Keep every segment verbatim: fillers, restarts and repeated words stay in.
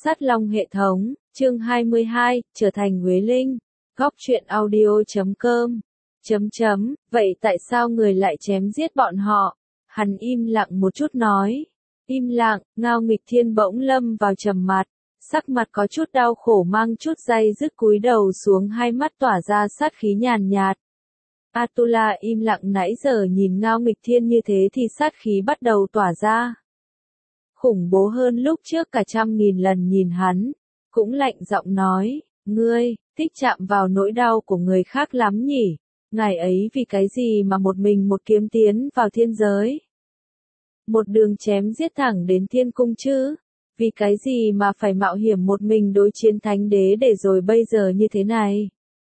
Sát Long hệ thống, chương hai mươi hai, trở thành Huế Linh. Góc truyện audio chấm com. Chấm chấm, vậy tại sao người lại chém giết bọn họ? Hắn im lặng một chút nói. Im lặng, Ngao Nghịch Thiên bỗng lâm vào trầm mặt, sắc mặt có chút đau khổ mang chút day dứt cúi đầu xuống, hai mắt tỏa ra sát khí nhàn nhạt. Atula im lặng nãy giờ nhìn Ngao Nghịch Thiên như thế thì sát khí bắt đầu tỏa ra. Khủng bố hơn lúc trước cả trăm nghìn lần nhìn hắn, cũng lạnh giọng nói, ngươi, thích chạm vào nỗi đau của người khác lắm nhỉ, ngài ấy vì cái gì mà một mình một kiếm tiến vào thiên giới. Một đường chém giết thẳng đến thiên cung chứ, vì cái gì mà phải mạo hiểm một mình đối chiến thánh đế để rồi bây giờ như thế này.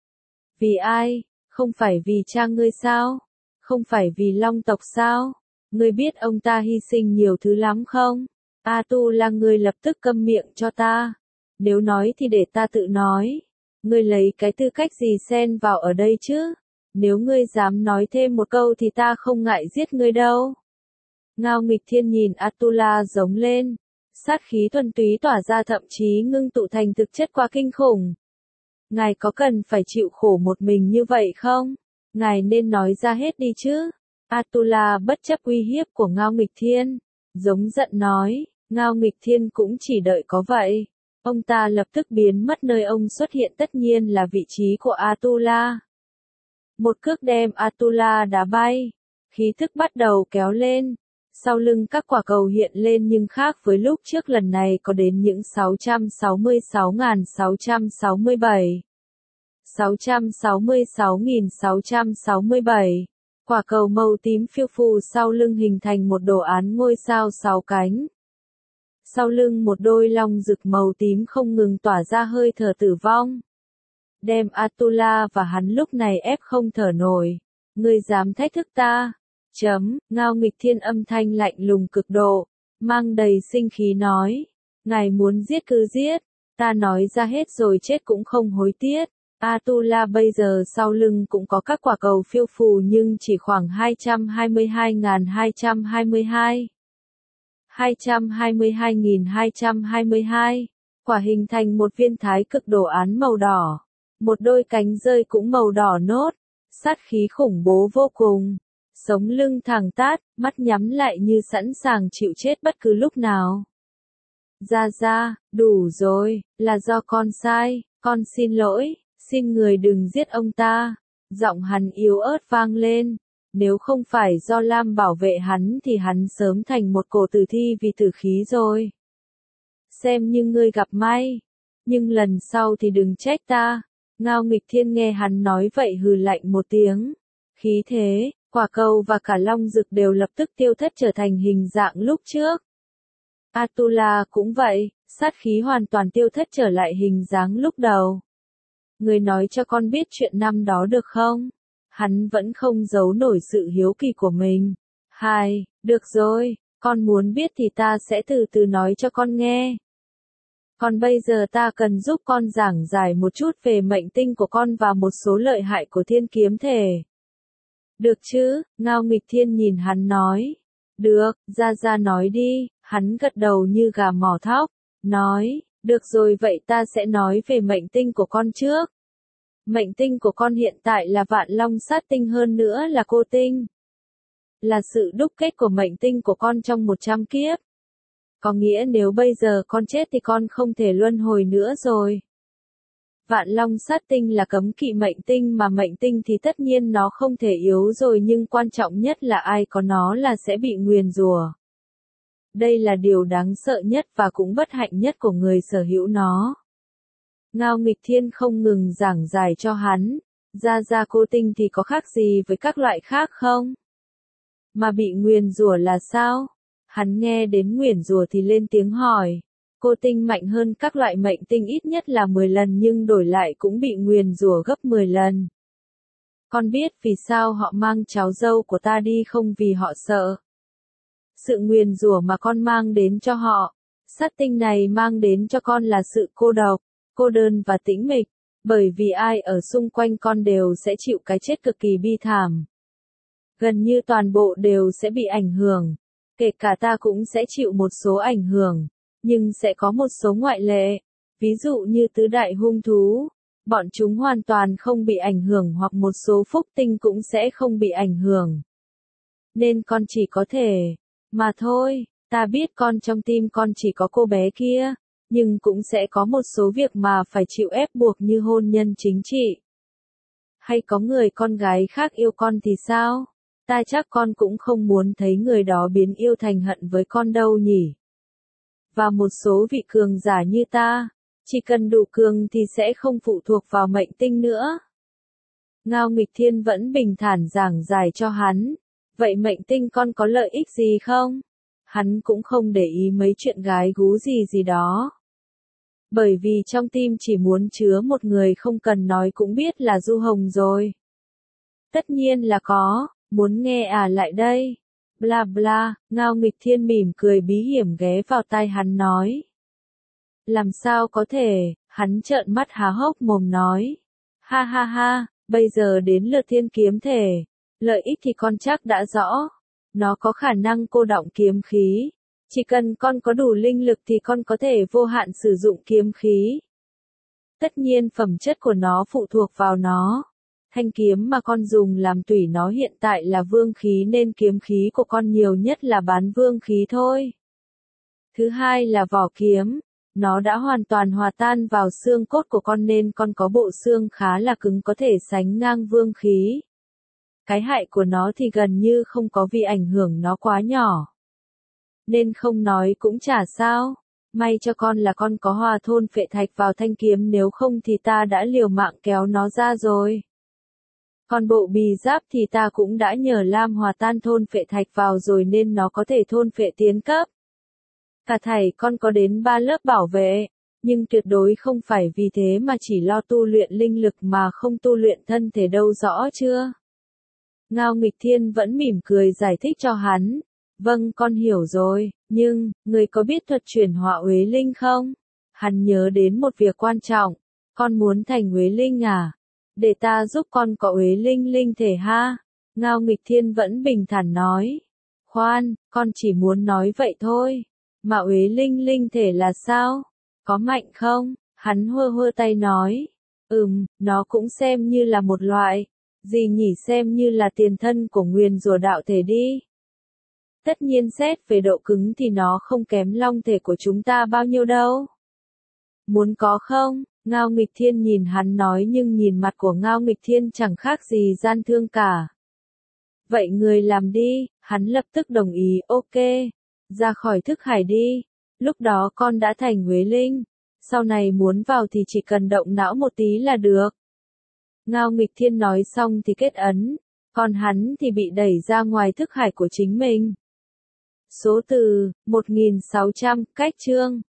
Vì ai, không phải vì cha ngươi sao, không phải vì long tộc sao, ngươi biết ông ta hy sinh nhiều thứ lắm không? Atula, ngươi lập tức câm miệng cho ta. Nếu nói thì để ta tự nói. Ngươi lấy cái tư cách gì xen vào ở đây chứ? Nếu ngươi dám nói thêm một câu thì ta không ngại giết ngươi đâu. Ngao Nghịch Thiên nhìn Atula giống lên. Sát khí thuần túy tỏa ra, thậm chí ngưng tụ thành thực chất quá kinh khủng. Ngài có cần phải chịu khổ một mình như vậy không? Ngài nên nói ra hết đi chứ. Atula bất chấp uy hiếp của Ngao Nghịch Thiên, giống giận nói. Ngao Nghịch Thiên cũng chỉ đợi có vậy. Ông ta lập tức biến mất, nơi ông xuất hiện tất nhiên là vị trí của Atula. Một cước đem Atula đá bay, khí thức bắt đầu kéo lên. Sau lưng các quả cầu hiện lên nhưng khác với lúc trước, lần này có đến những sáu trăm sáu mươi sáu nghìn sáu trăm sáu mươi bảy. sáu trăm sáu mươi sáu nghìn sáu trăm sáu mươi bảy. Quả cầu màu tím phiêu phù sau lưng hình thành một đồ án ngôi sao sáu cánh. Sau lưng một đôi long rực màu tím không ngừng tỏa ra hơi thở tử vong. Đem Atula và hắn lúc này ép không thở nổi. Ngươi dám thách thức ta? Chấm, Ngao Nghịch Thiên âm thanh lạnh lùng cực độ, mang đầy sinh khí nói. Ngài muốn giết cứ giết, ta nói ra hết rồi chết cũng không hối tiếc. Atula bây giờ sau lưng cũng có các quả cầu phiêu phù nhưng chỉ khoảng hai trăm hai mươi hai nghìn hai trăm hai mươi hai. hai trăm hai mươi hai nghìn hai trăm hai mươi hai, quả hình thành một viên thái cực đồ án màu đỏ, một đôi cánh rơi cũng màu đỏ nốt, sát khí khủng bố vô cùng, sống lưng thẳng tát, mắt nhắm lại như sẵn sàng chịu chết bất cứ lúc nào. Ra ra, đủ rồi, là do con sai, con xin lỗi, xin người đừng giết ông ta. Giọng hắn yếu ớt vang lên. Nếu không phải do Lam bảo vệ hắn thì hắn sớm thành một cổ tử thi vì tử khí rồi. Xem như ngươi gặp may. Nhưng lần sau thì đừng trách ta. Ngao Nghịch Thiên nghe hắn nói vậy hừ lạnh một tiếng. Khí thế, quả cầu và cả long rực đều lập tức tiêu thất trở thành hình dạng lúc trước. Atula cũng vậy, sát khí hoàn toàn tiêu thất trở lại hình dáng lúc đầu. Ngươi nói cho con biết chuyện năm đó được không? Hắn vẫn không giấu nổi sự hiếu kỳ của mình. Hai, được rồi, con muốn biết thì ta sẽ từ từ nói cho con nghe. Còn bây giờ ta cần giúp con giảng giải một chút về mệnh tinh của con và một số lợi hại của thiên kiếm thể. Được chứ, Ngao Nghịch Thiên nhìn hắn nói. Được, ra ra nói đi, hắn gật đầu như gà mỏ thóc, nói, được rồi vậy ta sẽ nói về mệnh tinh của con trước. Mệnh tinh của con hiện tại là Vạn Long Sát Tinh, hơn nữa là Cô Tinh. Là sự đúc kết của mệnh tinh của con trong một trăm kiếp. Có nghĩa nếu bây giờ con chết thì con không thể luân hồi nữa rồi. Vạn Long Sát Tinh là cấm kỵ mệnh tinh, mà mệnh tinh thì tất nhiên nó không thể yếu rồi, nhưng quan trọng nhất là ai có nó là sẽ bị nguyền rủa. Đây là điều đáng sợ nhất và cũng bất hạnh nhất của người sở hữu nó. Ngao Nghịch Thiên không ngừng giảng giải cho hắn, ra ra cô tinh thì có khác gì với các loại khác không? Mà bị nguyền rủa là sao? Hắn nghe đến nguyền rủa thì lên tiếng hỏi, cô tinh mạnh hơn các loại mệnh tinh ít nhất là mười lần nhưng đổi lại cũng bị nguyền rủa gấp mười lần. Con biết vì sao họ mang cháu dâu của ta đi không? Vì họ sợ. Sự nguyền rủa mà con mang đến cho họ, sát tinh này mang đến cho con là sự cô độc, cô đơn và tĩnh mịch, bởi vì ai ở xung quanh con đều sẽ chịu cái chết cực kỳ bi thảm. Gần như toàn bộ đều sẽ bị ảnh hưởng, kể cả ta cũng sẽ chịu một số ảnh hưởng. Nhưng sẽ có một số ngoại lệ, ví dụ như tứ đại hung thú, bọn chúng hoàn toàn không bị ảnh hưởng hoặc một số phúc tinh cũng sẽ không bị ảnh hưởng. Nên con chỉ có thể, mà thôi, ta biết con trong tim con chỉ có cô bé kia, nhưng cũng sẽ có một số việc mà phải chịu ép buộc như hôn nhân chính trị. Hay có người con gái khác yêu con thì sao? Ta chắc con cũng không muốn thấy người đó biến yêu thành hận với con đâu nhỉ. Và một số vị cường giả như ta, chỉ cần đủ cường thì sẽ không phụ thuộc vào mệnh tinh nữa. Ngao Nghịch Thiên vẫn bình thản giảng giải cho hắn. Vậy mệnh tinh con có lợi ích gì không? Hắn cũng không để ý mấy chuyện gái gú gì gì đó. Bởi vì trong tim chỉ muốn chứa một người không cần nói cũng biết là Du Hồng rồi. Tất nhiên là có, muốn nghe à lại đây. Bla bla, Ngao Nghịch Thiên mỉm cười bí hiểm ghé vào tai hắn nói. Làm sao có thể, hắn trợn mắt há hốc mồm nói. Ha ha ha, bây giờ đến lượt thiên kiếm thể. Lợi ích thì con chắc đã rõ. Nó có khả năng cô đọng kiếm khí. Chỉ cần con có đủ linh lực thì con có thể vô hạn sử dụng kiếm khí. Tất nhiên phẩm chất của nó phụ thuộc vào nó. Thanh kiếm mà con dùng làm tùy nó hiện tại là vương khí nên kiếm khí của con nhiều nhất là bán vương khí thôi. Thứ hai là vỏ kiếm. Nó đã hoàn toàn hòa tan vào xương cốt của con nên con có bộ xương khá là cứng có thể sánh ngang vương khí. Cái hại của nó thì gần như không có vì ảnh hưởng nó quá nhỏ. Nên không nói cũng chả sao. May cho con là con có hòa thôn phệ thạch vào thanh kiếm nếu không thì ta đã liều mạng kéo nó ra rồi. Còn bộ bì giáp thì ta cũng đã nhờ Lam hòa tan thôn phệ thạch vào rồi nên nó có thể thôn phệ tiến cấp. Cả thảy con có đến ba lớp bảo vệ, nhưng tuyệt đối không phải vì thế mà chỉ lo tu luyện linh lực mà không tu luyện thân thể đâu rõ chưa? Ngao Nghịch Thiên vẫn mỉm cười giải thích cho hắn. Vâng con hiểu rồi, nhưng, người có biết thuật chuyển hóa uế linh không? Hắn nhớ đến một việc quan trọng. Con muốn thành uế linh à? Để ta giúp con có uế linh linh thể ha? Ngao Nghịch Thiên vẫn bình thản nói. Khoan, con chỉ muốn nói vậy thôi. Mà uế linh linh thể là sao? Có mạnh không? Hắn hơ hơ tay nói. Ừm, nó cũng xem như là một loại. Gì nhỉ xem như là tiền thân của nguyền rủa đạo thể đi. Tất nhiên xét về độ cứng thì nó không kém long thể của chúng ta bao nhiêu đâu. Muốn có không? Ngao Nghịch Thiên nhìn hắn nói nhưng nhìn mặt của Ngao Nghịch Thiên chẳng khác gì gian thương cả. Vậy người làm đi, hắn lập tức đồng ý, ok. Ra khỏi thức hải đi. Lúc đó con đã thành uế linh. Sau này muốn vào thì chỉ cần động não một tí là được. Ngao Nghịch Thiên nói xong thì kết ấn. Còn hắn thì bị đẩy ra ngoài thức hải của chính mình. Số từ, một nghìn sáu trăm, cách chương.